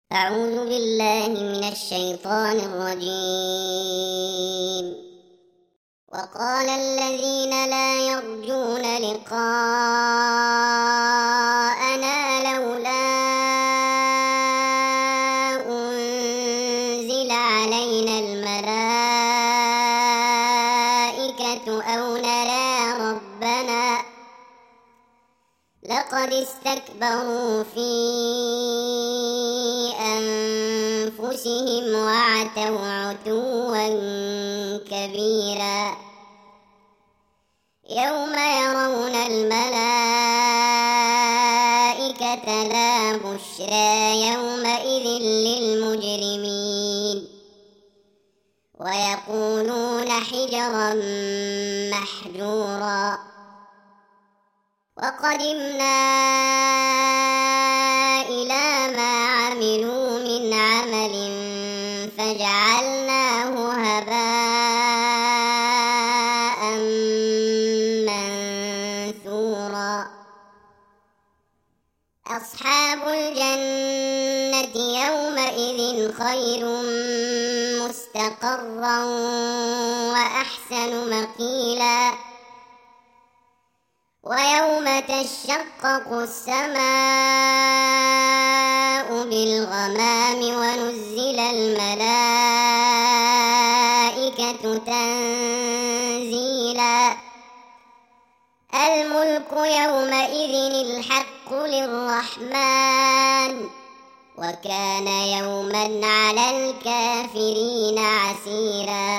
أعوذ بالله من الشيطان الرجيم. وقال الذين لا يرجون لقاءنا لولا أنزل علينا الملائكة أو نرى ربنا لقد استكبروا في أنفسهم وعتوا عتوا كبيرا. يوم يرون الملائكة لا بشرى يومئذ للمجرمين ويقولون حجرا محجورا. وقدمنا إلى ما عملوا من عمل فجعلناه هباء منثورا. أصحاب الجنة يومئذ خير مستقرا وأحسن مقيلا. ويوم تشقق السماء بالغمام ونزل الملائكة تنزيلا. الملك يومئذ الحق للرحمن وكان يوما على الكافرين عسيرا.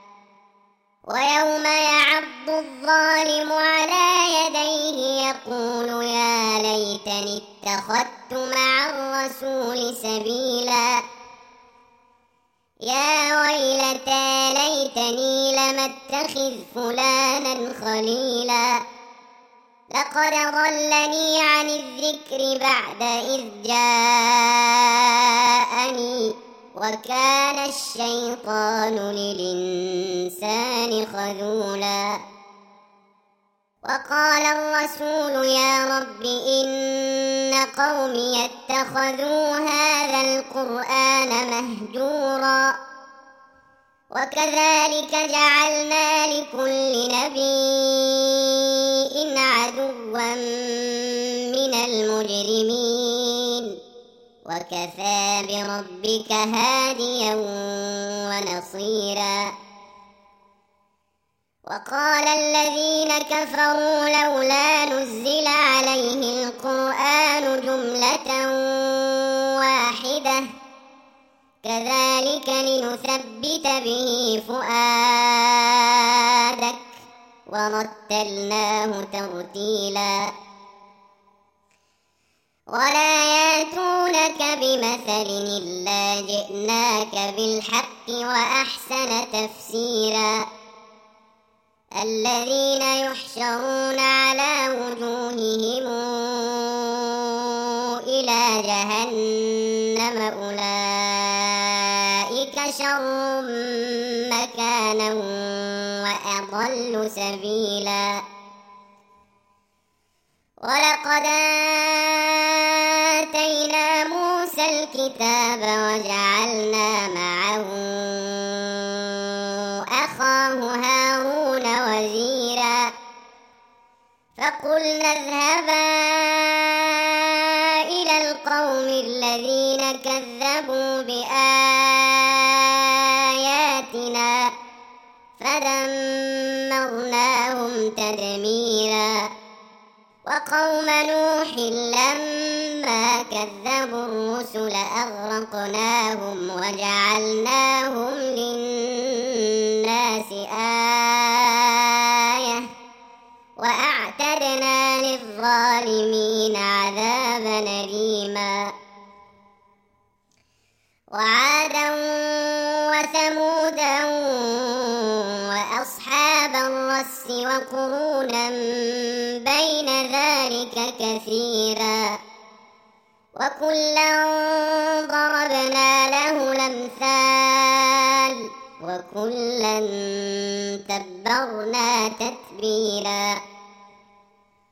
ويوم يعض الظالم على يديه يقول يا ليتني اتخذت مع الرسول سبيلا. يا ويلتى ليتني لم اتخذ فلانا خليلا. لقد ضلني عن الذكر بعد إذ جاءني وكان الشيطان للإنسان خذولا. وقال الرسول يا رب إن قومي اتخذوا هذا القرآن مهجورا. وكذلك جعلنا لكل نبي عدوا من المجرمين وكفى بربك هاديا ونصيرا. وقال الذين كفروا لولا نزل عليه القرآن جملة واحدة كذلك لنثبت به فؤادك ورتلناه ترتيلا. ولا ياتونك بمثل إلا جئناك بالحق وأحسن تفسيرا. الذين يحشرون على وجوههم إلى جهنم أولئك شر مكانا وأضل سبيلا. ولقد آتينا موسى الكتاب وجعلنا معه أخاه هارون وزيرا. فقلنا اذهبا إلى القوم الذين كذبوا بآياتنا فدمرناهم تدميرا. وقوم نوح لما كذبوا الرسل أغرقناهم وجعلناهم للناس آية وأعتدنا للظالمين عذابا أليما. وعادا وثمودا وأصحاب الرس وقرونا بين ذلك كثيرا. وكلا ضربنا له الأمثال وكلا تبرنا تتبيرا.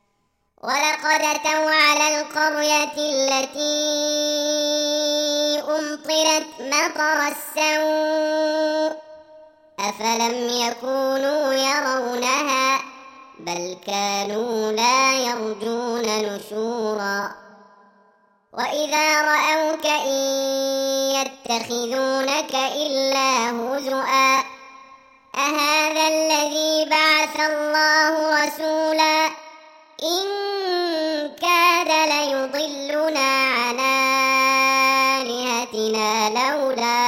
ولقد أتوا على القرية التي أمطرت مطر السوء أفلم يكونوا يرونها بل كانوا لا يرجون نشورا وإذا رأوك إن يتخذونك إلا هزؤا أهذا الذي بعث الله رسولا إن كاد ليضلنا عن آلهتنا لولا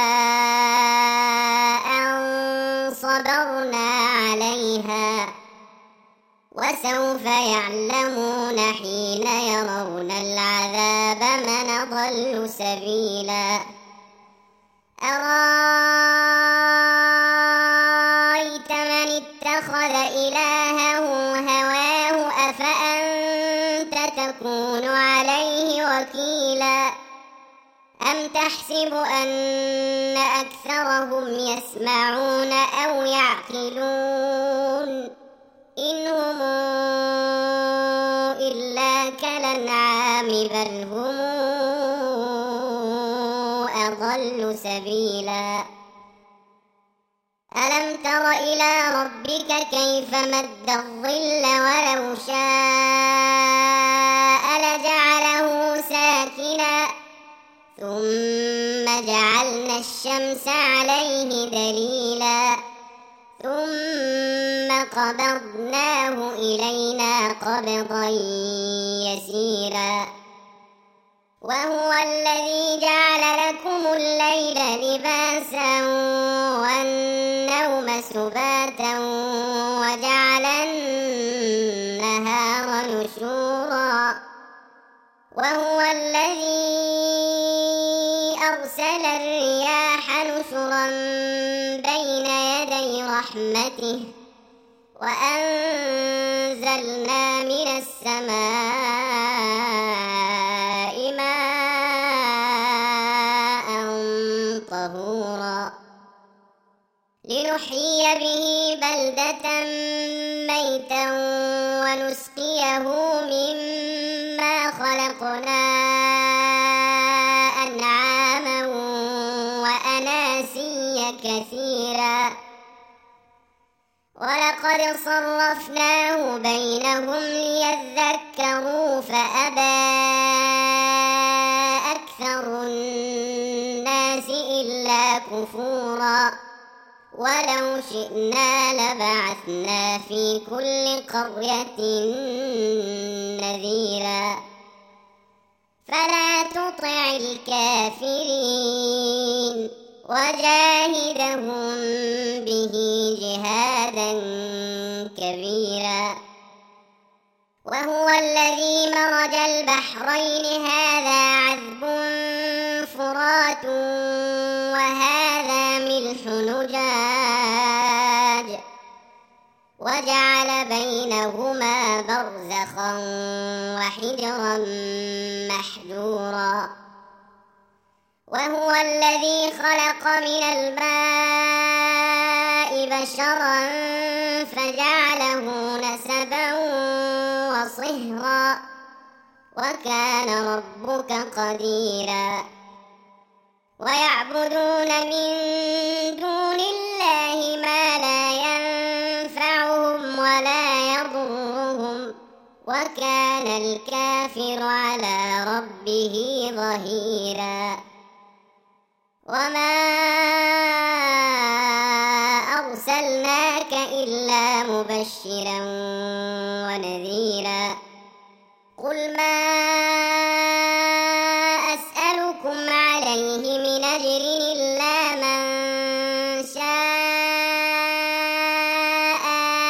أن صبرنا عليها وسوف يعلمون حين يرون العذاب من أضل سبيلا أرأيت من اتخذ إلهه هواه أفأنت تكون عليه وكيلا أم تحسب أن أكثرهم يسمعون أو يعقلون إن هم إلا كالأنعام بل هم أضل سبيلا ألم تر إلى ربك كيف مد الظل ولو شاء لجعله ساكنا ثم جعلنا الشمس عليه دليلا ثم قبضناه إلينا قبضا يسيرا وهو الذي جعل لكم الليل لباسا والنوم سباتا وجعل النهار نشورا وهو الذي أرسل الرياح نشرا بين يدي رحمته وأنزلنا من السماء ماء طهورا لنحيي به بلدة ميتا ونسقيه مما خلقنا أنعاما وأناسيا كثيرا ولقد صرفناه بينهم ليذكروا فأبى أكثر الناس إلا كفورا ولو شئنا لبعثنا في كل قرية نذيرا فلا تطع الكافرين وجاهدهم به جهادا كبيرا وهو الذي مرج البحرين هذا عذب فرات وهذا ملح نجاج وجعل بينهما برزخا وحجرا محجورا وهو الذي خلق من الماء بشرا فجعله نسبا وصهرا وكان ربك قديرا ويعبدون من دون الله ما لا ينفعهم ولا يضرهم وكان الكافر على ربه ظهيرا وما أرسلناك إلا مبشرا ونذيرا قل ما أسألكم عليه من أجر إلا من شاء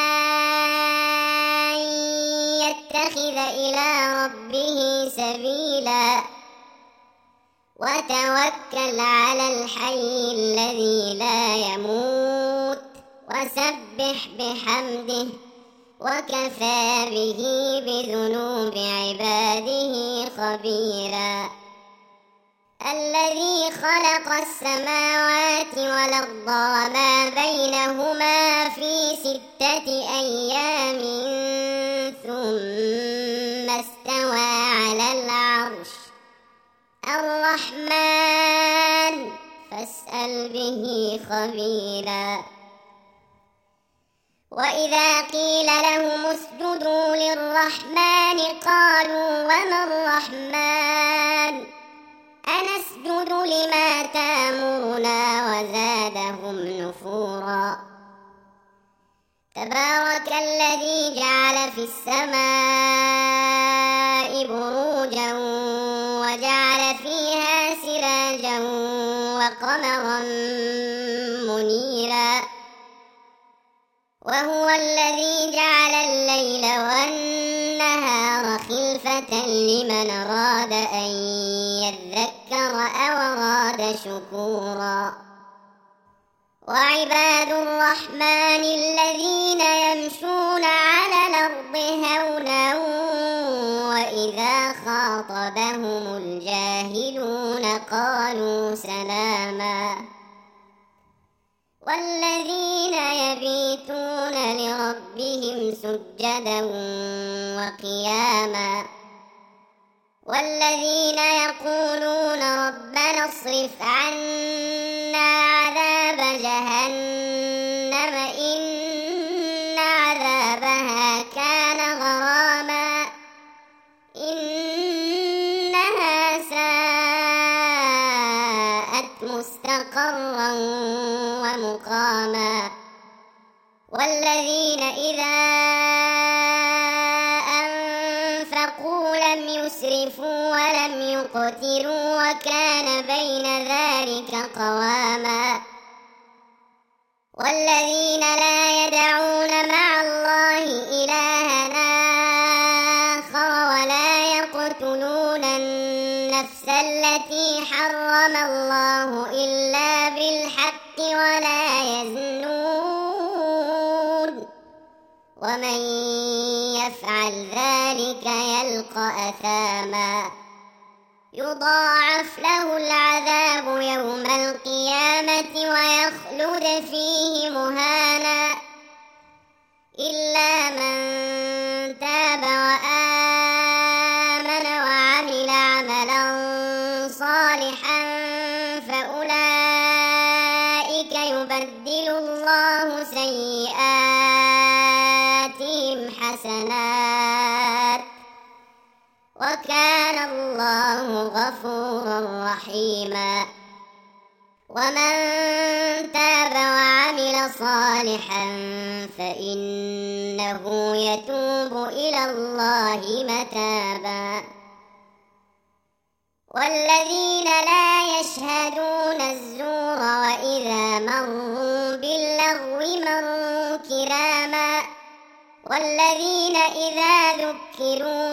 أن يتخذ إلى ربه سبيلا وتوكل على الحي الذي لا يموت وسبح بحمده وكفى به بذنوب عباده خبيرا الذي خلق السماوات والأرض وما بينهما في 6 أيام ثم استوى على العرش الرحمن فاسأل به خبيرا. وإذا قيل لهم اسجدوا للرحمن قالوا وما الرحمن أنسجد لما تأمرنا وزادهم نفورا. تبارك الذي جعل في السماء بروجا وجعل فيها سراجا وقمرا منيرا. وهو الذي جعل الليل والنهار خلفة لمن أراد أن يذكر أو أراد شكورا. وعباد الرحمن الذين يمشون على الأرض هونا وإذا خاطبهم الجاهلون قالوا سلاما. والذين يبيتون لربهم سجدا وقياما. والذين يقولون ربنا اصرف عنا عذاب جهنم إن عذابها كان غراما إنها ساءت مستقرا ومقاما. والذين إذا أنفقوا لم يسرفوا ولم يقتروا وكان بين ذلك قواما. والذين لا يدعون مع الله إلها آخر ولا يقتلون النفس التي حرم الله إلا بالحق ولا يزنون ومن يفعل ذلك يلقى أثاما يضاعف له العذاب يوم القيامة ويخلد فيه مهانا إلا من تاب وآمن وعمل عملا صالحا فأولئك يبدل الله سيئاتهم حسنات وكان الله غفورا رحيما. ومن تاب وعمل صالحا فإنه يتوب إلى الله متابا. والذين لا يشهدون الزور وإذا مروا باللغو مروا كراما. والذين إذا ذكروا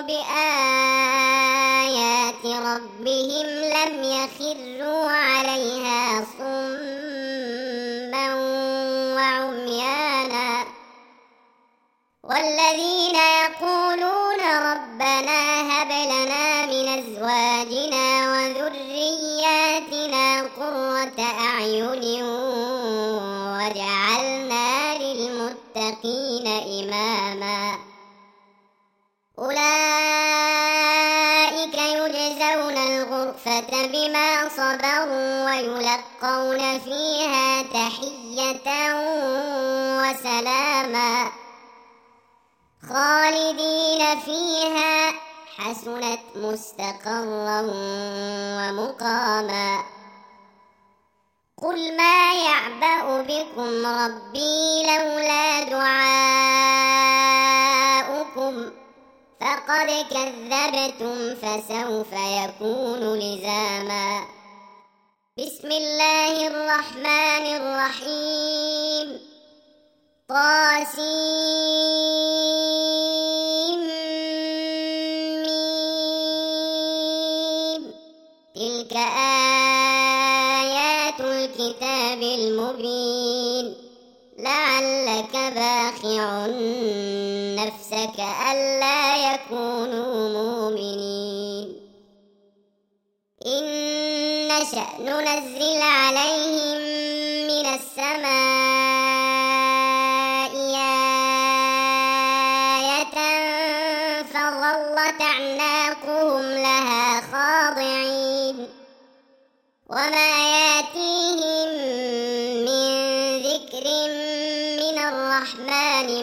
بآيات ربهم لم يخروا عليها صما وعميانا. والذين يقولون ربنا هب لنا من أزواجنا وذرياتنا قرة أعين وجعلنا للمتقين إماما. أولئك يجزون الغرفة بما صبروا ويلقون فيها تحية وسلاما خالدين فيها حسنت مستقرا ومقاما. قل ما يعبأ بكم ربي لولا دعاؤكم فقد كذبتم فسوف يكون لزاما. بسم الله الرحمن الرحيم. طاسيم تلك آيات الكتاب المبين لعلك باخع نفسك ألا يكونوا مؤمنين. إن نشأ ننزل عليهم من السماء آية فظلت أعناقهم لها خاضعين وما يأتيهم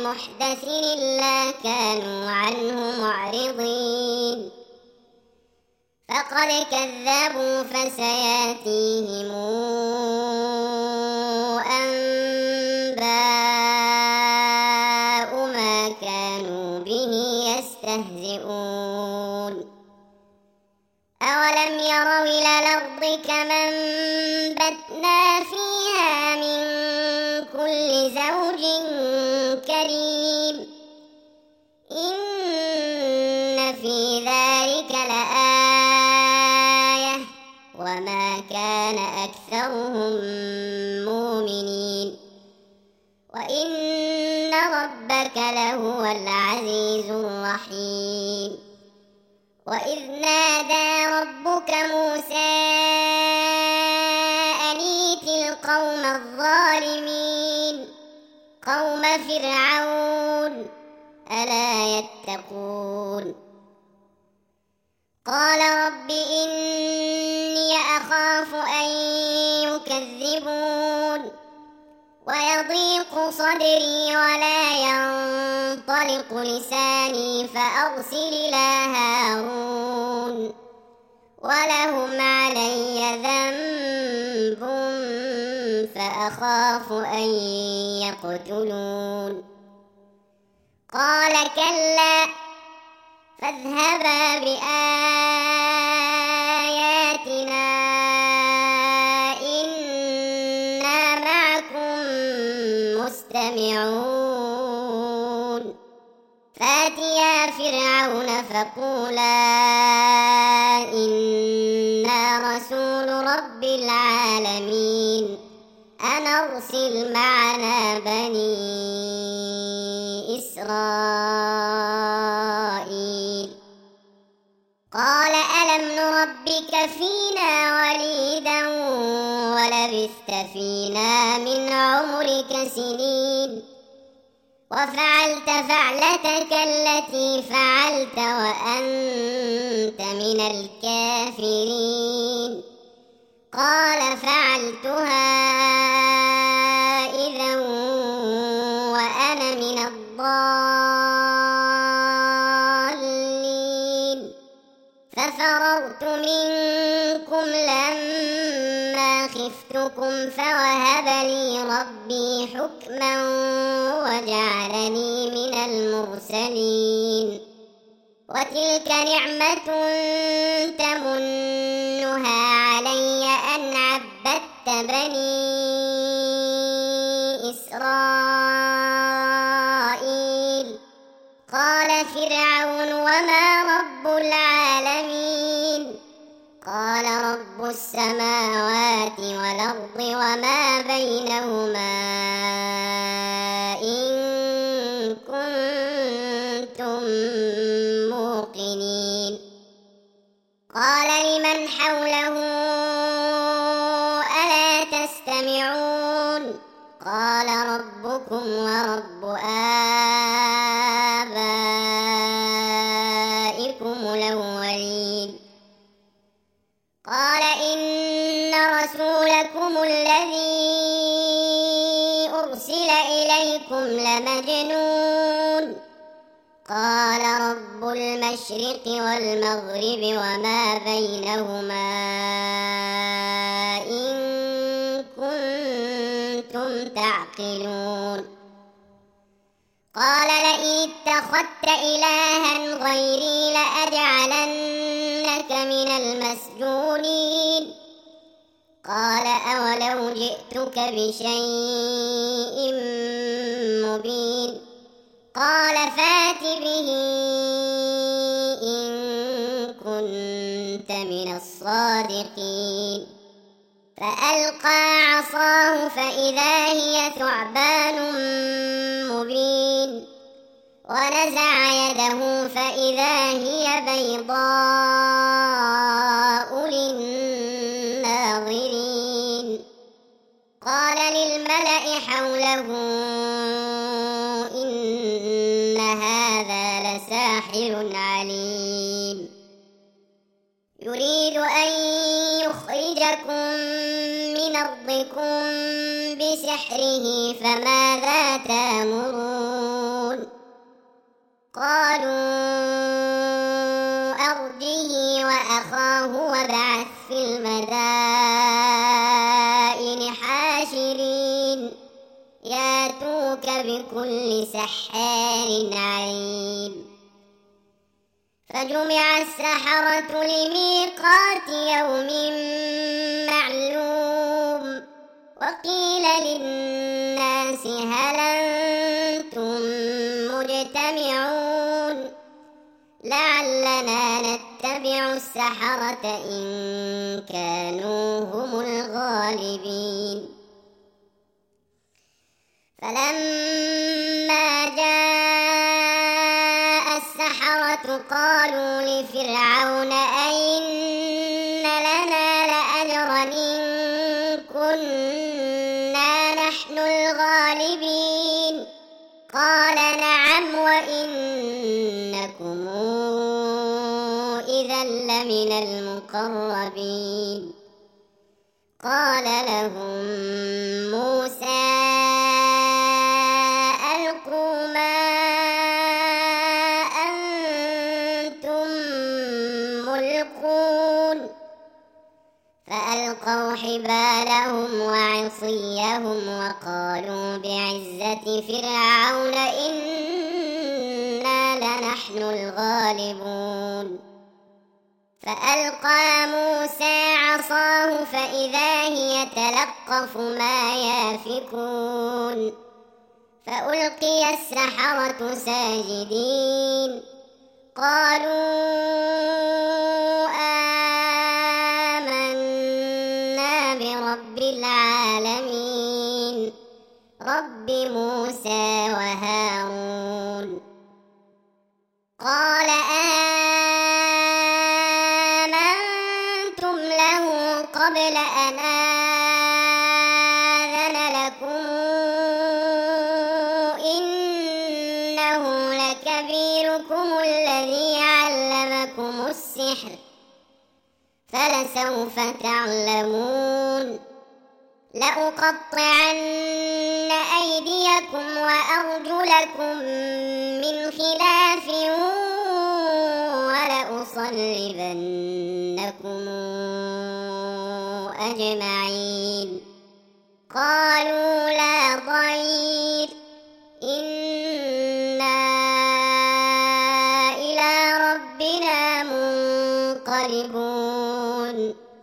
محدث إلا كانوا عنه معرضين فقد كذبوا فسيأتيهم أنباء ما كانوا به يستهزئون أولم يروا إلى الأرض كما أنبتنا فيها من كل زوج كريم إن في ذلك لآية وما كان أكثرهم مؤمنين وإن ربك لهو العزيز الرحيم وإذ نادى ربك موسى أن ائت القوم الظالمين قوم فرعون ألا يتقون قال رب إني أخاف أن يكذبون ويضيق صدري ولا ينطلق لساني فأرسل إلى هارون ولهم علي ذنب فأخاف أن يقتلون قال كلا فاذهبا بآياتنا إنا معكم مستمعون فأتيا فرعون فقولا إنا رسول رب العالمين أن أرسل معنا بني إسرائيل قال ألم نربك فينا وليدا ولبثت فينا من عمرك سنين وفعلت فعلتك التي فعلت وأنت من الكافرين قال فعلتها إذا وأنا من الضالين ففررت منكم لما خفتكم فوهب لي ربي حكما وجعلني من المرسلين وتلك نعمة تمنها علي أن عبدت بني إسرائيل قال فرعون وما رب العالمين قال رب السماوات والأرض وما بينهما إن كنتم موقنين قال لمن حوله ألا تستمعون قال ربكم ورب آبائكم الأولين قال إن رسولكم الذي أرسل إليكم لمجنون قال رب المشرق والمغرب وما بينهما إن كنتم تعقلون قال لئن اتخذت إلها غيري لأجعلنك من المسجونين قال أولو جئتك بشيء مبين قال فات به إن كنت من الصادقين فألقى عصاه فإذا هي ثعبان مبين ونزع يده فإذا هي بيضاء للناظرين قال للملأ حوله إن هذا لساحر عليم يريد أن يخرجكم من أرضكم بسحره فماذا تأمرون قالوا أرجه وأخاه وابعث في المدائن حاشرين ياتوك بكل سحار عليم. فجمع السحرة لميقات يوم معلوم وقيل للناس هل أنتم مجتمعون لعلنا نتبع السحرة إن كانوا هم الغالبين. فلما جاء السحرة قالوا لفرعون أئن لنا لأجرا إن كنا نحن الغالبين قال نعم وإنكم إذا لمن المقربين. قال لهم موسى ألقوا ما أنتم ملقون فألقوا حبالهم وعصيهم وقالوا بعزة فرعون إنا لنحن الغالبون. فألقى موسى عصاه فإذا هي تلقف ما يافكون فألقي السحرة ساجدين قالوا آمنا برب العالمين رب موسى وهارون. قال آمنتم له قبل أن آذن لكم إنه لكبيركم الذي علمكم السحر فلسوف تعلمون لأقطعن أيديكم وأرجلكم من خلاف ولأصلبنكم أجمعين. قالوا لا ضير إنا إلى ربنا منقلبون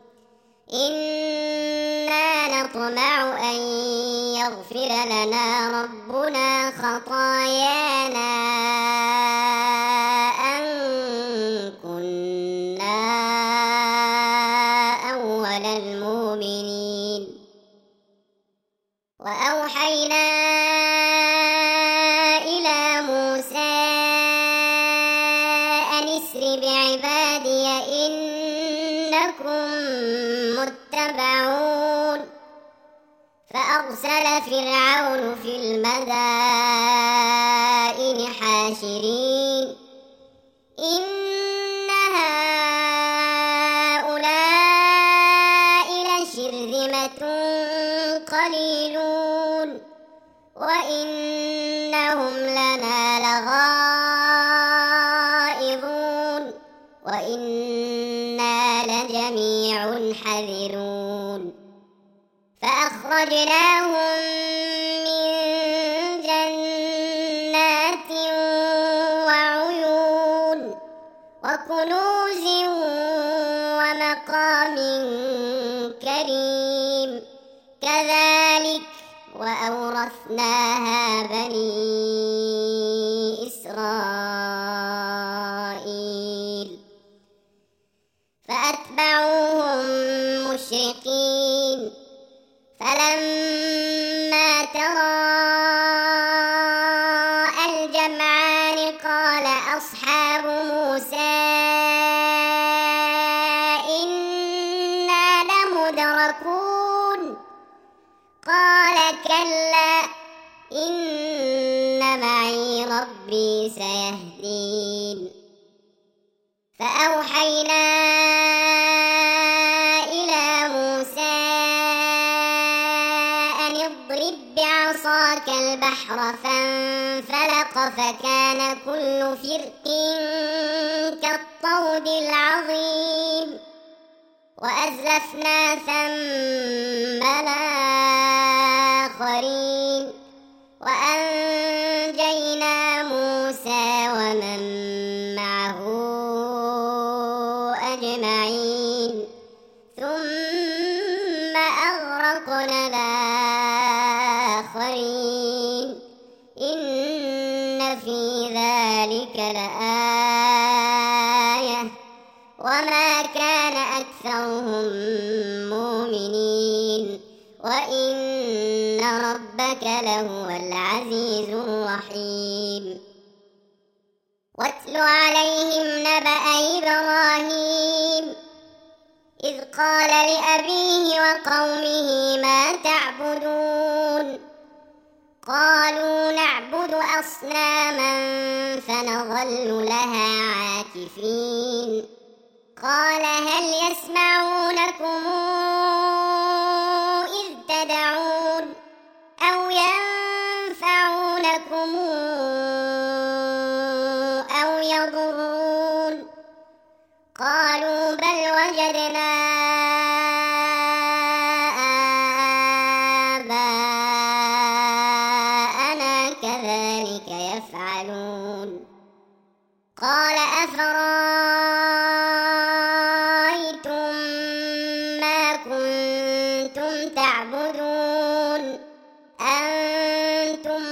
إنا نطمع أن يغفر لنا ربنا خطايانا أن كنا أول المؤمنين. وأوحينا إلى موسى أن اسر بعبادي إنكم متبعون. فأرسل فرعون في المدائن حاشرين إن هؤلاء لشرذمة قليلون وإنهم لنا لغائظون وإنا لجميع حذرون. فأخرجناهم من جنات وعيون وكنوز ومقام كريم كذلك وأورثناها بني إسرائيل. فأتبعوهم مشرقين فلما تراءى الجمعان قال أصحاب موسى إنا لمدركون قال كلا إن معي ربي سيهدين. فأوحينا إلى موسى أن اضرب واضرب بعصاك البحر فانفلق فكان كل فرق كالطود العظيم وأزلفنا ثم الآخرين وأنجينا موسى ومن معه أجمعين ثم أغرقنا الآخرين إن في ذلك لآية وما كان أكثرهم مؤمنين وإن ربك لهو العزيز الرحيم واتل عليهم نبأ إبراهيم إذ قال لأبيه وقومه ما تعبدون قالوا نعبد أصناما فنظل لها عاكفين قال هل يسمعونكم إذ تدعون أو ينفعونكم أو يضرون قالوا بل وجدنا آباءنا كذلك يفعلون قال أفرأيتم ما كنتم تعبدون أنتم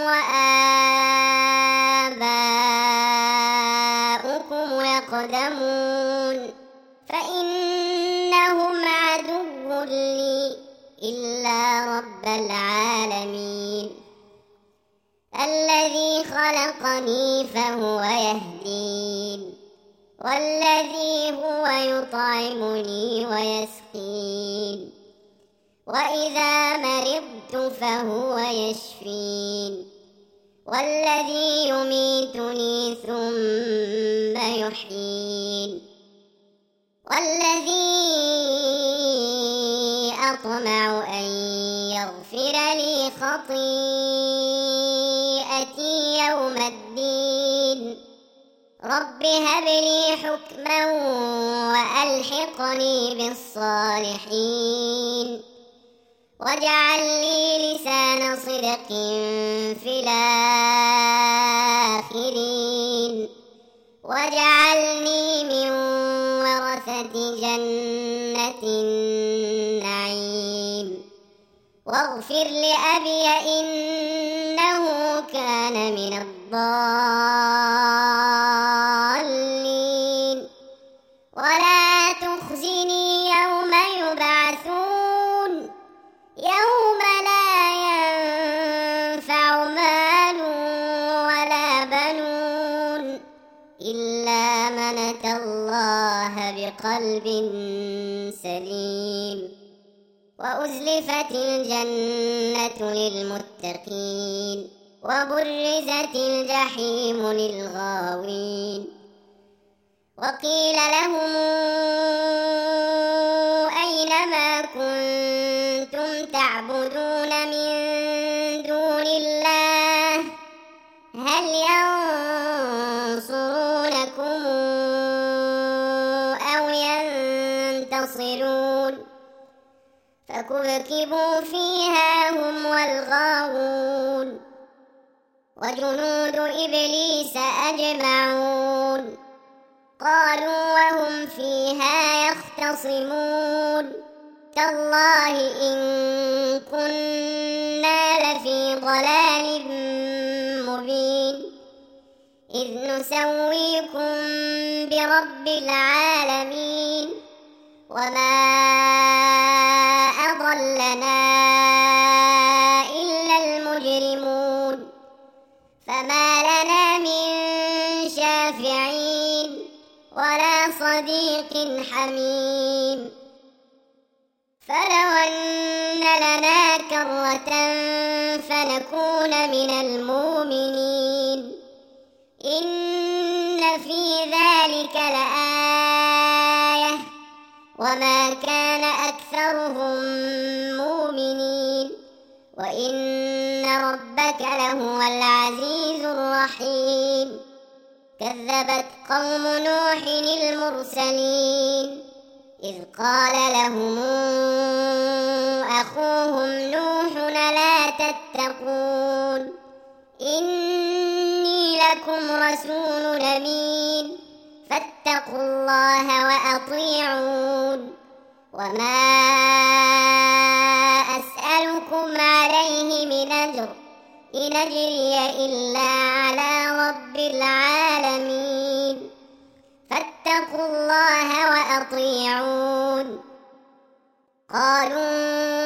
وآباؤكم الأقدمون فإنهم عدو لي إلا رب العالمين الذي خلقني فهو يهدين والذي هو يطعمني ويسقين وإذا مرضت فهو يشفين والذي يميتني ثم يحيين والذي أطمع أن يغفر لي خطيئتي يوم الدين رب هب لي حكما وألحقني بالصالحين واجعل لي لسان صدق في الآخرين واجعلني من ورثة جنة النعيم واغفر لأبي إنه كان من الضالين ولا تخزني يوم يبعثون يوم لا ينفع مال ولا بنون إلا من أتى الله بقلب سليم وأزلفت الجنة للمتقين وبرزت الجحيم للغاوين وقيل لهم أين ما كنتم تعبدون من دون الله هل ينصرونكم أو ينتصرون فكبكبوا فيها هم والغاوون وجنود إبليس أجمعون قالوا وهم فيها يختصمون تالله إن كنا لفي ضلال مبين إذ نسويكم برب العالمين وما أضلنا إلا المجرمون فما لنا من شافعين ولا صديق حميم فلو أن لنا كرة فنكون من المؤمنين إن في ذلك لآية وما كان أكثرهم مؤمنين وإن ربك لهو العزيز الرحيم كذبت قوم نوح المرسلين إذ قال لهم أخوهم نوح لا تتقون إني لكم رسول أمين فاتقوا الله وأطيعون وما أسألكم عليه من أجر إن أجري إلا على رب العالمين فاتقوا الله وأطيعون قالوا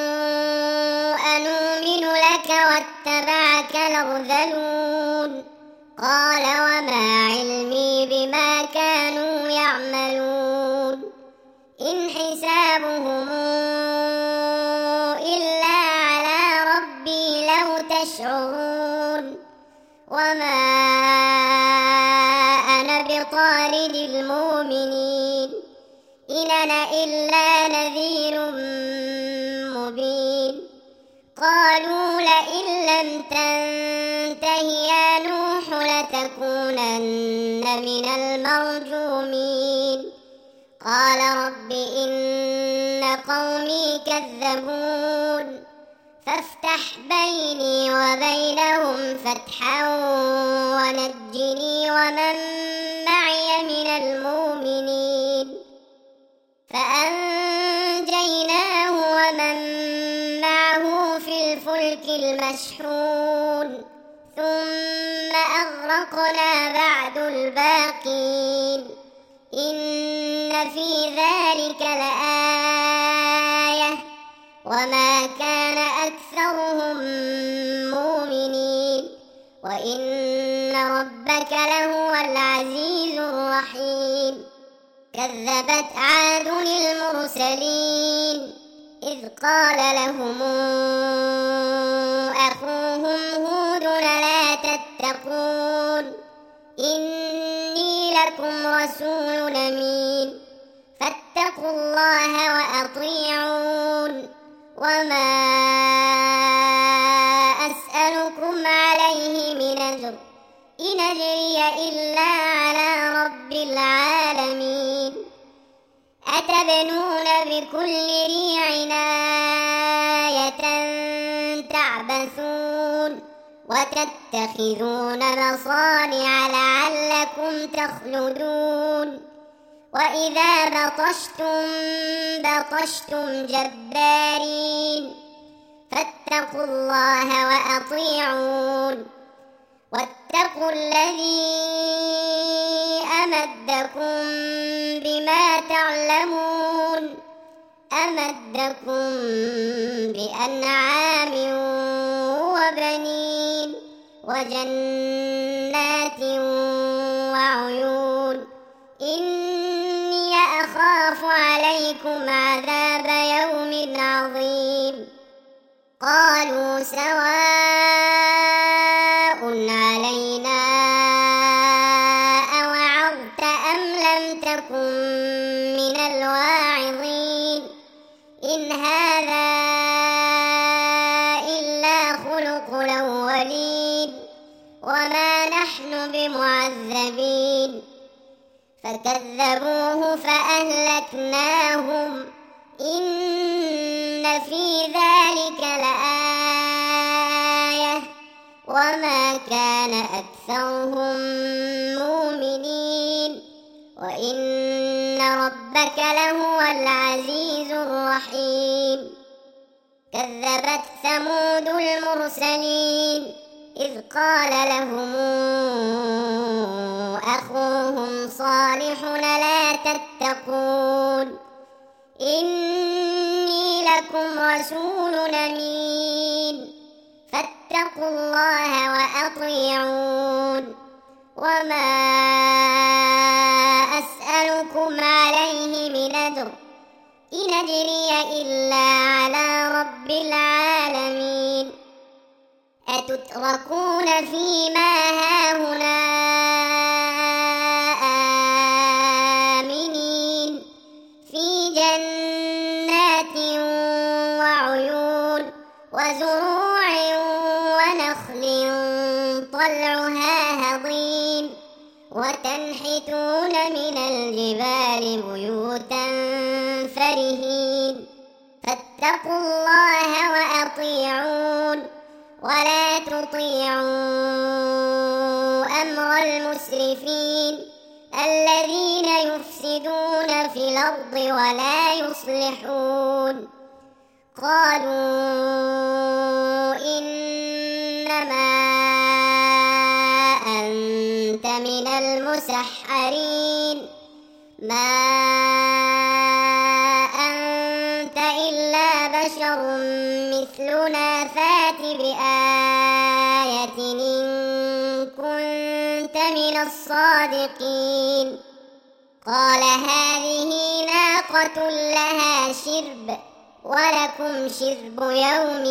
أنؤمن لك واتبعك الأرذلون قال وما علمي بما كانوا يعملون إن حسابهم إلا على ربي لو تشعرون وما أنا بطارد المؤمنين إن أنا إلا نذير مبين قالوا لئن لم تنته يا نوح لتكونن من المرجومين قال رب إن قومي كذبون فافتح بيني وبينهم فتحا ونجني ومن معي من المؤمنين فأنجيناه ومن معه في الفلك المشحون ثم أغرقنا بعد الباقين إن في ذلك لآية وما كان أكثرهم مؤمنين وإن ربك لهو العزيز الرحيم كذبت عاد المرسلين إذ قال لهم أخوهم هود لا تتقون إني لكم رسول أمين فاتقوا الله وأطيعون وما أسألكم عليه من أجر إن أجري إلا على رب العالمين أتبنون بكل ريع آية تعبثون وتتخذون مصانع لعلكم تخلدون وإذا بطشتم جبارين فاتقوا الله وأطيعون واتقوا الذي أمدكم بما تعلمون أمدكم بأنعام وبنين وجنات وعيون إني أخاف عليكم عذاب يوم عظيم قالوا سواء علينا أوعظت أم لم تكن من الواعظين إن هذا إلا خلق الأولين وما نحن بمعذبين فكذبوه فأهلكناهم إن في ذلك لآية وما كان أكثرهم مؤمنين وإن ربك لهو العزيز الرحيم كذبت ثمود المرسلين إذ قال لهم أخوهم صالح لا تتقون إني لكم رسول أمين فاتقوا الله وأطيعون وما أسألكم عليه من أجر إن أجري إلا على رب العالمين أتتركون فيما هاهنا آمنين في جنات وعيون وزروع طلعها هضيم وتنحتون من الجبال بيوتا فرهين فاتقوا الله وأطيعون ولا تطيعوا أمر المسرفين الذين يفسدون في الأرض ولا يصلحون قالوا إنما أنت من المسحرين ما أنت إلا بشر مثلنا فات بآية إن كنت من الصادقين قال هذه ناقة لها شرب ولكم شرب يوم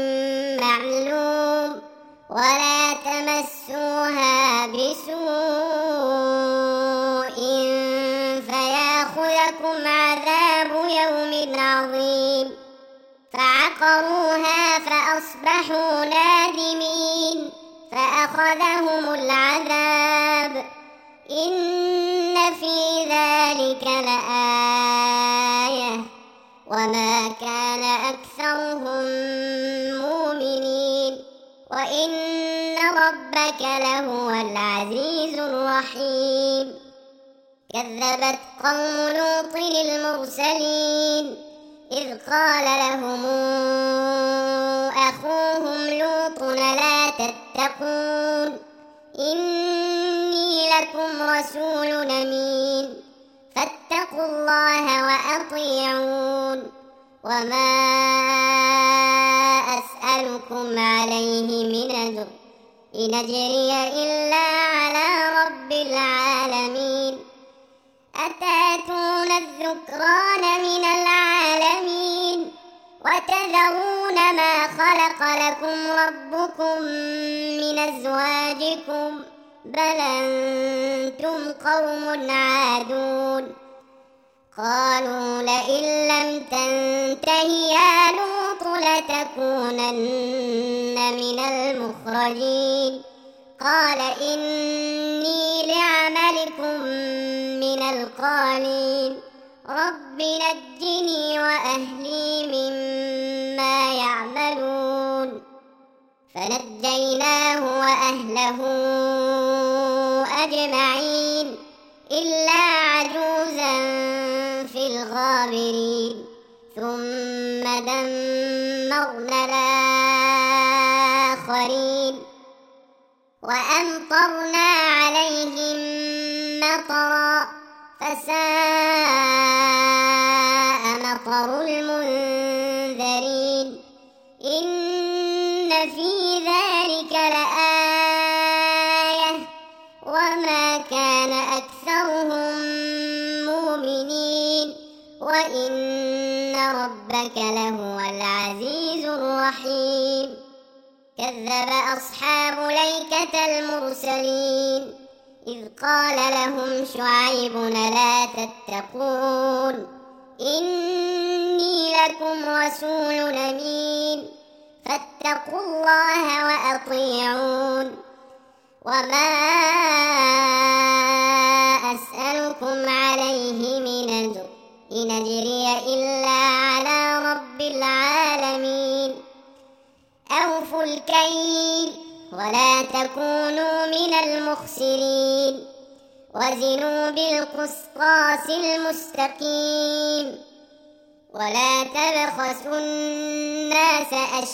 معلوم ولا تمسوها بسوء فياخذكم عذاب يوم عظيم فعقروها فأصبحوا نادمين فأخذهم العذاب إن في ذلك لآية وما كان أكثرهم مؤمنين وإن ربك لهو العزيز الرحيم كذبت قوم لوط المرسلين إذ قال لهم أخوهم لوط لا تتقون إني لكم رسول أمين فاتقوا الله وأطيعون وما أسألكم عليه من أجر إن أجري إلا على رب العالمين أتأتون الذكران من العالمين وتذرون ما خلق لكم ربكم من أزواجكم بل أنتم قوم عادون قالوا لئن لم تنته يا لوط لتكونن من المخرجين قال إني لعملكم من القالين رب نجني وأهلي مما يعملون فنجيناه وأهله أجمعين إلا عجوزا في الغابرين ثم دمرنا الآخرين وأمطرنا عليهم مطرا فساء مطر المنذرين إن في ذلك لآية وما كان أكثرهم مؤمنين وإن ربك لهو العزيز الرحيم كذب أصحاب الأيكة المرسلين إذ قال لهم شعيب لا تتقون إني لكم رسول أمين فاتقوا الله وأطيعون وما أسألكم عليه من أجر إن أجري إلا على رب العالمين أوفوا الكيل ولا تكونوا من المخسرين وزنوا بالقسطاس المستقيم ولا تبخسوا الناس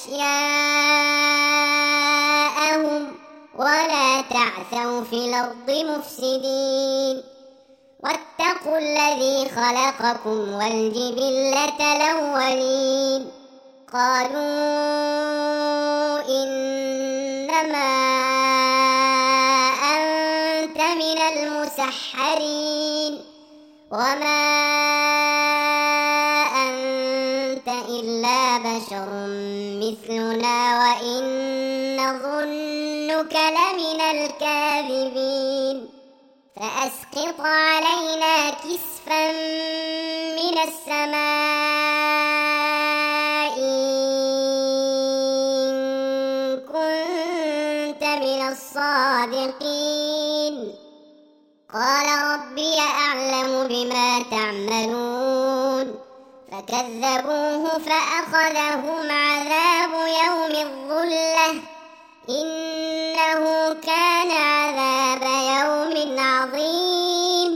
أشياءهم ولا تعثوا في الأرض مفسدين واتقوا الذي خلقكم والجبلة الأولين قالوا إنما أنت من المسحرين وما أنت إلا بشر مثلنا وإن نظنك لمن الكاذبين فأسقط علينا كسفا من السماء إن كنت لمن الصادقين قال ربي أعلم بما تعملون فكذبوه فأخذهم عذاب يوم الظلة إنه كان عذاب يوم عظيم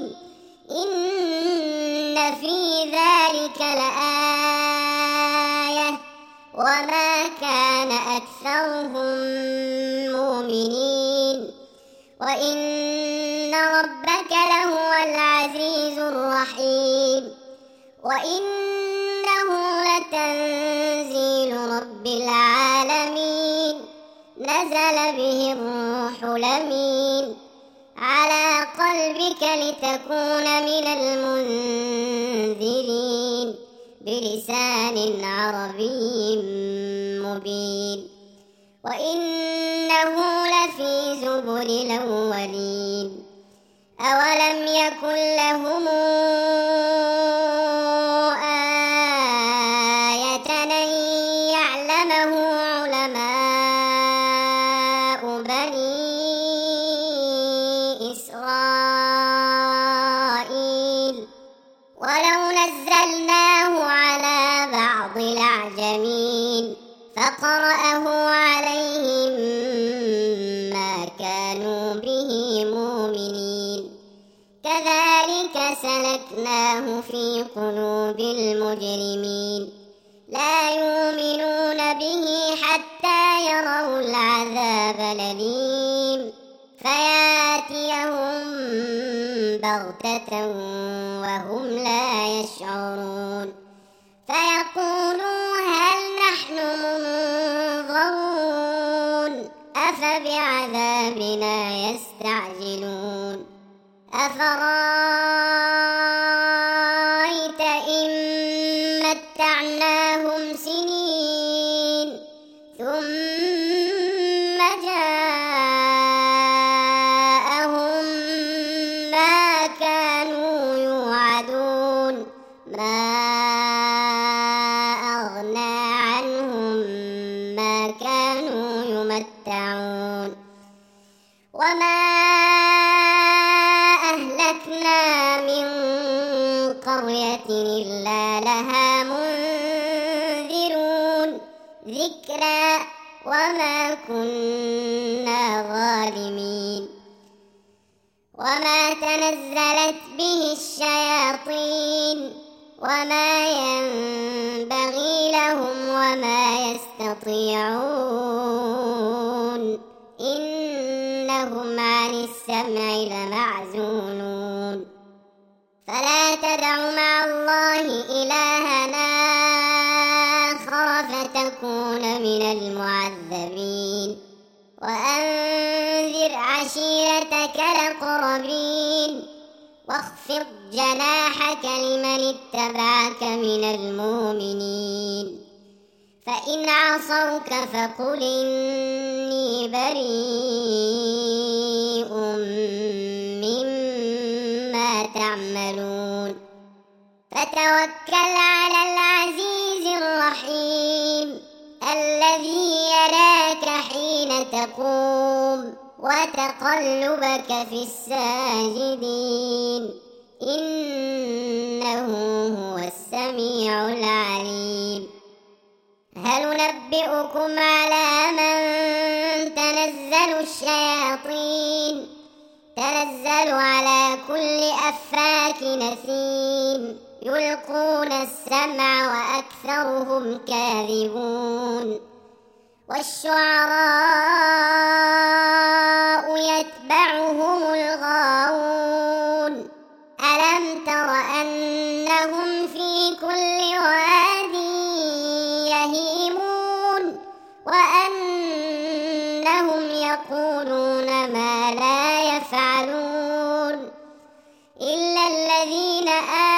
إن في ذلك لآية وما كان أكثرهم مؤمنين وإن ربك لهو العزيز الرحيم وإنه لتنزيل رب العالمين نزل به الروح الأمين على قلبك لتكون من المنذرين بلسان عربي مبين وإنه لفي زبر الأولين أولم يكن لهم آية أن يعلمه علماء بني إسرائيل ولو نزلناه على بعض الأعجمين فقرأه عليهم ما كانوا به مؤمنين كذلك سلكناه في قلوب المجرمين لا يؤمنون به حتى يروا العذاب الأليم فياتيهم بغتة وهم لا يشعرون فيقولوا هل نحن منظرون أفبعذابنا يستعجلون أفرأيت إن متعناهم سنين ثم جاءهم ما كانوا يوعدون ما أغنى عنهم ما كانوا يمتعون وما أهلكنا من قرية إلا لها منذرون ذكرى وما كنا ظالمين وما تنزلت به الشياطين وما ينبغي لهم وما يستطيعون إنهم عن السمع لمعزولون فلا تدع مع الله إلهنا آخر فتكون من المعذبين وأنذر عشيرتك الأقربين واخفض جناحك لمن اتبعك من المؤمنين فإن عصوك فقل إني بريء مما تعملون فتوكل على العزيز الرحيم الذي يراك حين تقوم وتقلبك في الساجدين إنه هو السميع العليم هل ننبئكم على من تنزل الشياطين تنزل على كل أفاك نثيم يلقون السمع وأكثرهم كاذبون والشعراء يتبعهم الغاوون ألم تر أنهم في كل واد يهيمون وأنهم يقولون ما لا يفعلون إلا الذين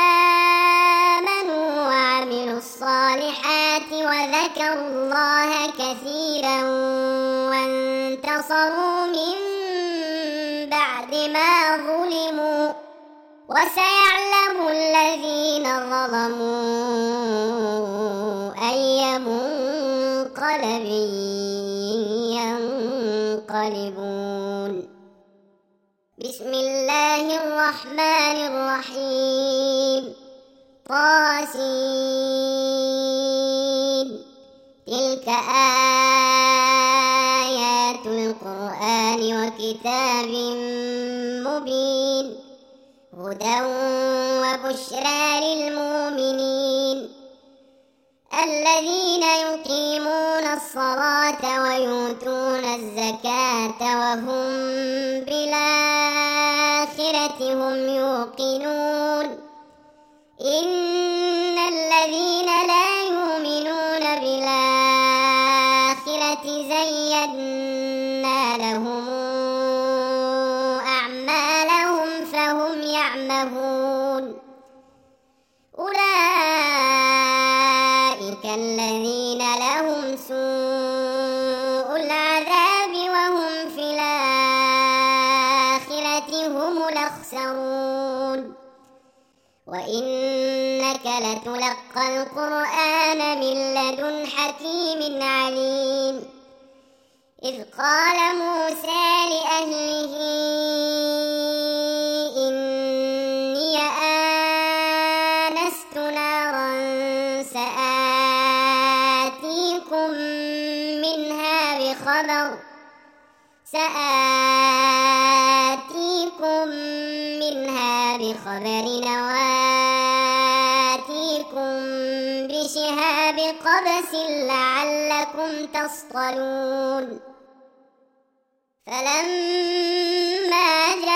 آمنوا وعملوا الصالحات وذكروا الله كثيرا وانتصروا من بعد ما ظلموا وسيعلم الذين ظلموا أي منقلب ينقلبون غالبون. بسم الله الرحمن الرحيم. طاسين. تلك آيات القرآن وكتاب مبين. هدى وبشرى للمؤمنين الذين يقيمون الصلاة ويؤتون الزكاة وهم بالآخرة هم يوقنون. إن الذين لا يؤمنون بالآخرة زينا لهم أعمالهم فهم يعمهون. أولئك الذين لهم سوء العذاب وهم في الآخرة هم الأخسرون. وإنك لتلقى القرآن من لدن حكيم عليم. إذ قال موسى لأهله إني آنست نارا سآتيكم منها بخبر وآتيكم بشهاب قبس لعلكم تصطلون. فلما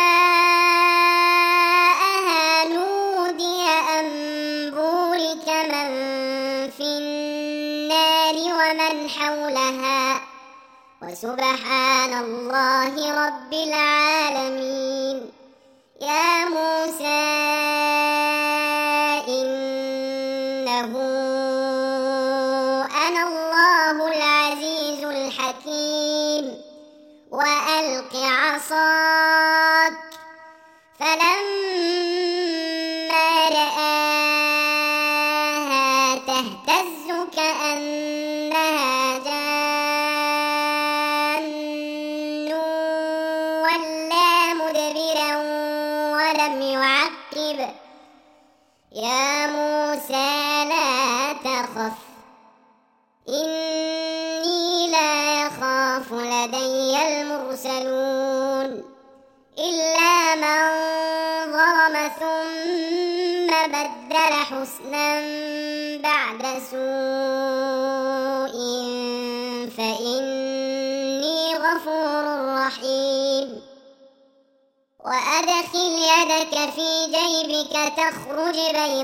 جاءها نودي أن بورك من في النار ومن حولها وسبحان الله رب العالمين. يا موسى إنه أنا الله العزيز الحكيم. وألق عصاك. فلما رآها تهتز كأنها جان ولا مدبرا ولم يعقب. يا موسى لا تخف إني لا يخاف لدي المرسلون. إلا من ظلم ثم بدل حسنا بعد سوء فإني غفور رحيم. وأدخل يدك في جيبك تخرج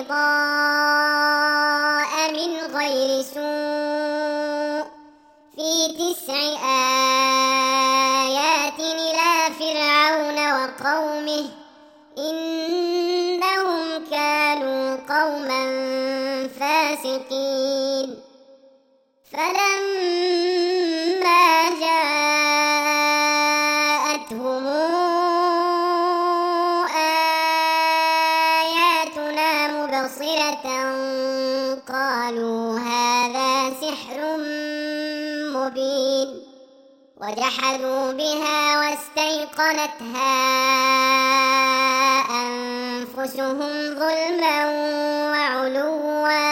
بيضاء من غير سوء في 9 آيات إلى فرعون وقومه إنهم كانوا قوما فاسقين. فلما جاءتهم آياتنا مبصرة قالوا هذا سحر مبين. وجحدوا بها واستيقنتها أنفسهم ظلما وعلوا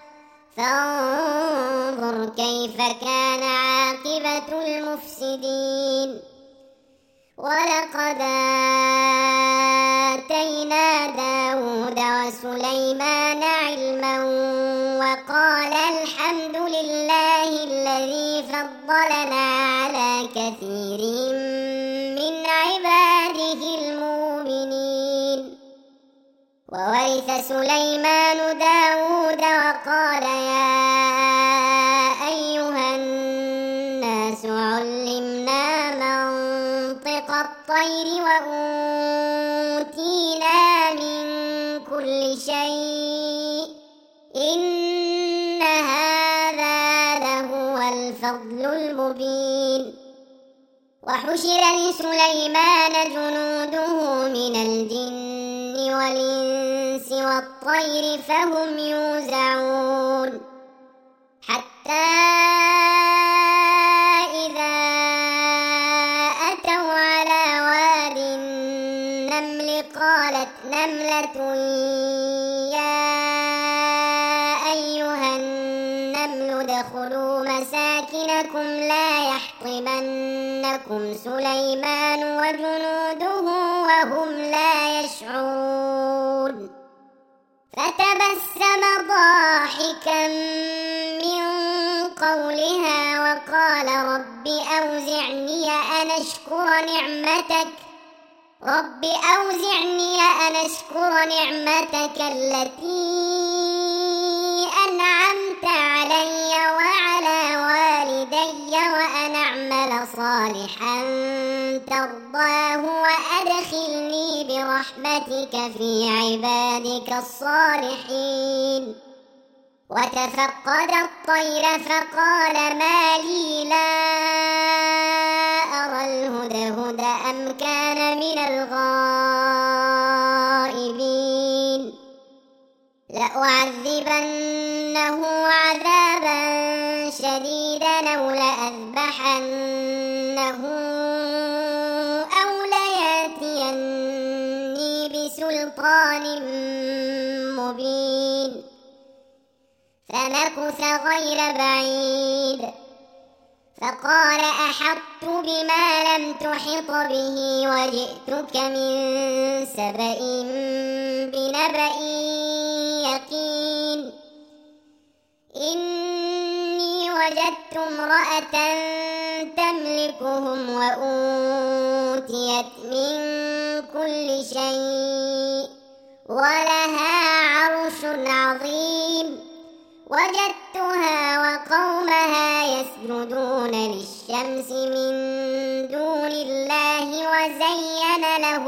فانظر كيف كان عاقبة المفسدين. ولقد آتينا داود وسليمان علما وقال الحمد لله الذي فضلنا على كثير من عباده المؤمنين. وورث سليمان داود وقال يا أيها الناس علمنا منطق الطير وأوتينا من كل شيء إن هذا لهو الفضل المبين. وحشر لسليمان جنوده من الجن والإنس والطير فهم يوزعون حتى إذا ادخلوا مساكنكم لا يحطمنكم سليمان وجنوده وهم لا يشعرون فتبسم ضاحكا من قولها وقال رب أوزعني أن أشكر نعمتك التي أنعمت علي وعلى والدي وأن أعمل صالحا ترضاه وأدخلني برحمتك في عبادك الصالحين وتفقد الطير فقال ما لي لا أرى الهدهد أم كان من الغائبين لأعذبنه عذابا شديدا أو لأذبحنه أو ليأتيني بسلطان مبين فمكث غير بعيد فقال أحطت بما لم تحط به وجئتك من سبأ بنبأ يقين إني وجدت امرأة تملكهم وأوتيت من كل شيء ولها عرش عظيم وجدتها وقومها يسجدون للشمس من دون الله وزين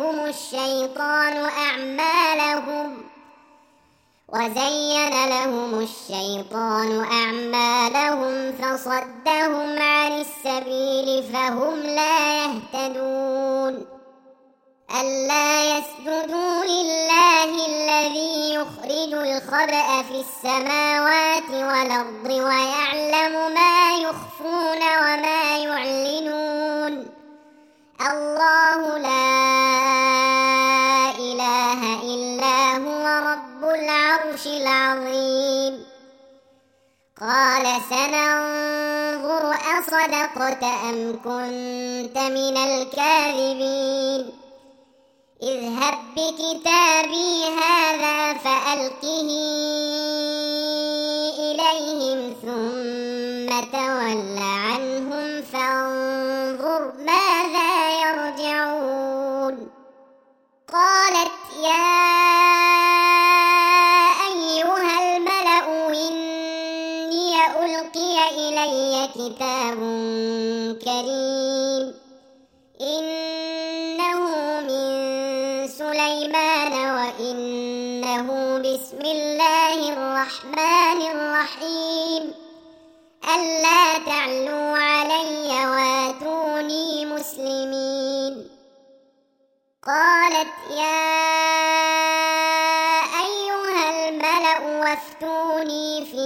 لهم الشيطان أعمالهم فصدهم عن السبيل فهم لا يهتدون ألا يسجدوا لله الذي يخرج الخبأ في السماوات والأرض ويعلم ما يخفون وما يعلنون الله لا إله إلا هو رب العرش العظيم قال سننظر أصدقت أم كنت من الكاذبين اذهب بكتابي هذا فألقه إليهم ثم تول عنهم فانظر ماذا يرجعون قالت يا أيها الملأ إني ألقي إلي كتاب كريم إنه من سليمان وإنه بسم الله الرحمن الرحيم ألا تعلوا علي واتوني مسلمين قالت يا أيها الملأ وافتوني في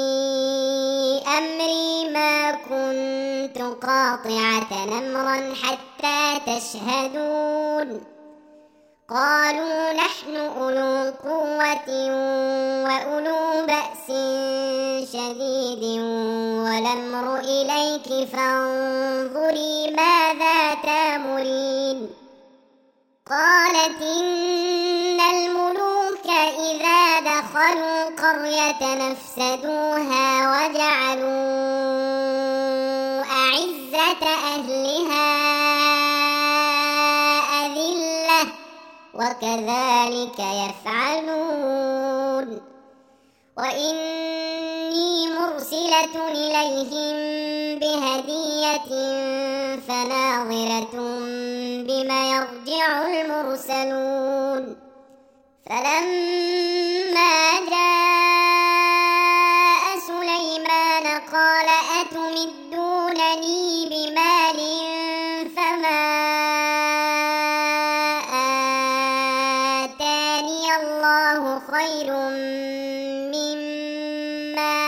أمري ما كنت قاطعة أمرا حتى تشهدون قالوا نحن أولو قوة وأولو بأس شديد والأمر إليك فانظري ماذا تأمرين قالت إن الملوك إذا دخلوا قرية أفسدوها وجعلوا أعزة أهلها أذلة وكذلك يفعلون وإني مرسلة إليهم بهدية فناظرة بما يرجع المرسلون فلما جاء سليمان قال أتمدونني بمال فما آتاني الله خير مما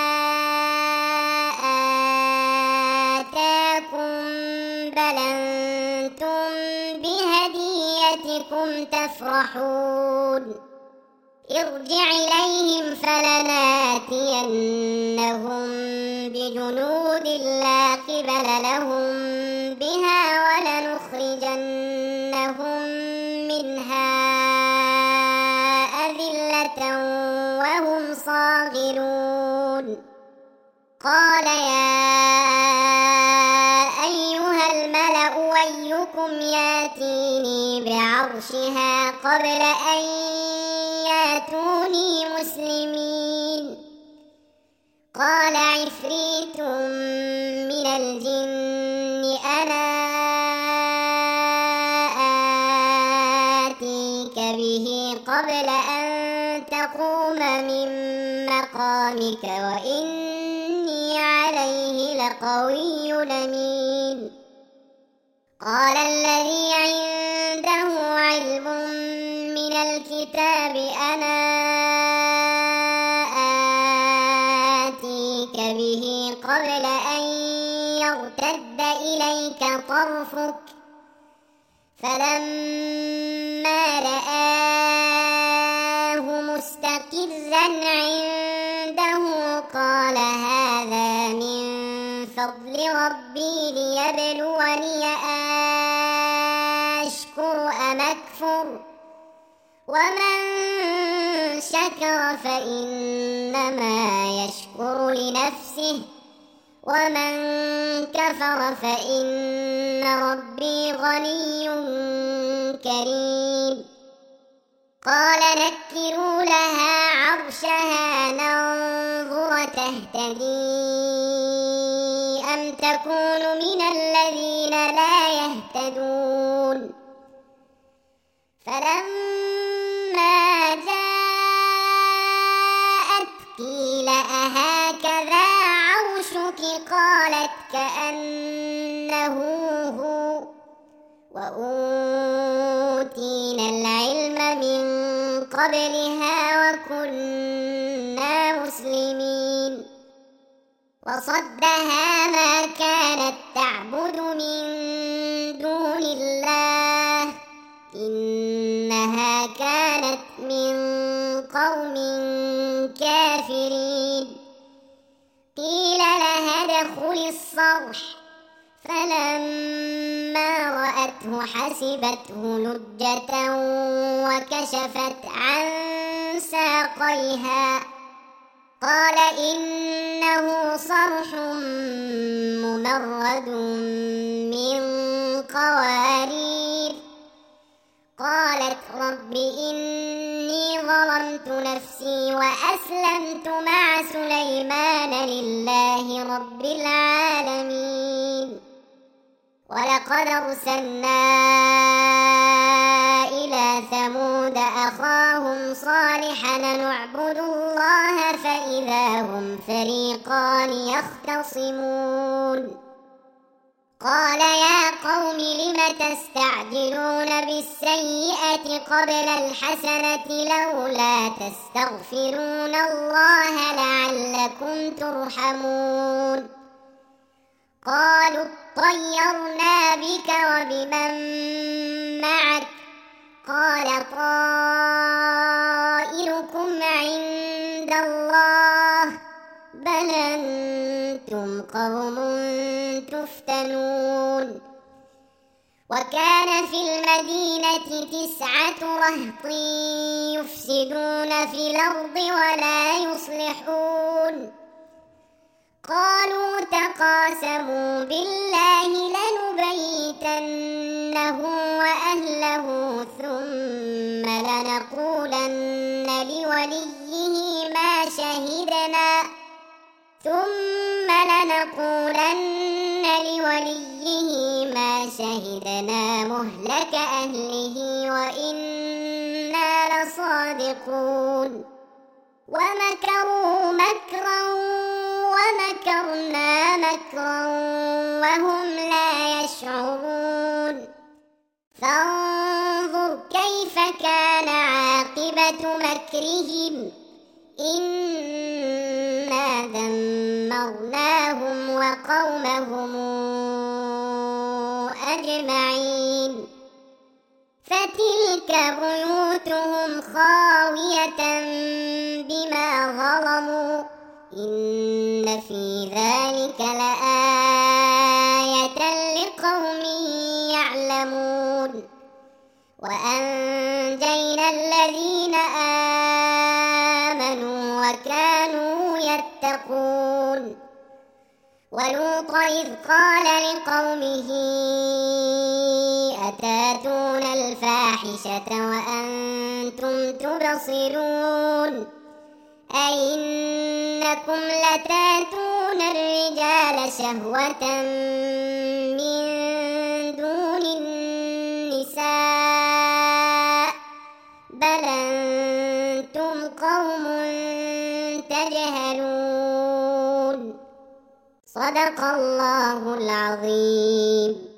آتاكم بل أنتم بهديتكم تفرحون ارجع إليهم فلناتينهم بجنود لا قبل لهم بها ولنخرجنهم منها أذلة وهم صاغرون قال يا أيها الملأ أيكم ياتيني بعرشها قبل أن ياتوني مسلمين قال عفريت من الجن أنا آتيك به قبل أن تقوم من مقامك وإني عليه لقوي أمين قال الذي عنده علم من الكتاب أنا آتيك به قبل أن يرتد إليك طرفك فلما رآه مستقرا عنده قال هذا من فضل ربي ليبلوني أشكر أم أكفر ومن شكر فإنما يشكر لنفسه ومن كفر فإن ربي غني كريم قال نكروا لها عرشها ننظر تهتدي أم تكون من الذين لا يهتدون فلما جاءت قيل أهكذا عرشك قالت كأنه هو وأوتينا العلم من قبلها وكنا مسلمين وصدها ما كانت تعبد من دون الله إنها كانت من قوم كافرين قيل لها ادخل الصرح فلما رأته حسبته لجة وكشفت عن ساقيها قال إنه صرح ممرد من قوارير قالت رب إني ظلمت نفسي وأسلمت مع سليمان لله رب العالمين ولقد أرسلنا إلى ثمود أخاهم صالحا نعبد الله فإذا هم فريقان يختصمون قال يا قوم لم تستعجلون بالسيئة قبل الحسنة لولا تستغفرون الله لعلكم ترحمون قالوا اطيرنا بك وبمن معك قال طائركم عند الله بل أنتم قوم تفتنون وكان في المدينة 9 رهط يفسدون في الأرض ولا يصلحون قالوا تقاسموا بالله لنبيتنه وأهله ثم لنقولن لوليه ما شهدنا مهلك أهله وإنا لصادقون ومكروا مكرا ومكرنا مكرا وهم لا يشعرون فانظر كيف كان عاقبة مكرهم إنا دمرناهم وقومهم أجمعين فتلك بيوتهم خاوية بما ظلموا إن في ذلك لآية لقوم يعلمون وأنجينا الذين آمنوا وكانوا يتقون ولوطا إذ قال لقومه أتاتون الفاحشة وأنتم تبصرون أئنكم لتاتون الرجال شهوة من دون النساء بل أنتم قوم تجهلون صدق الله العظيم.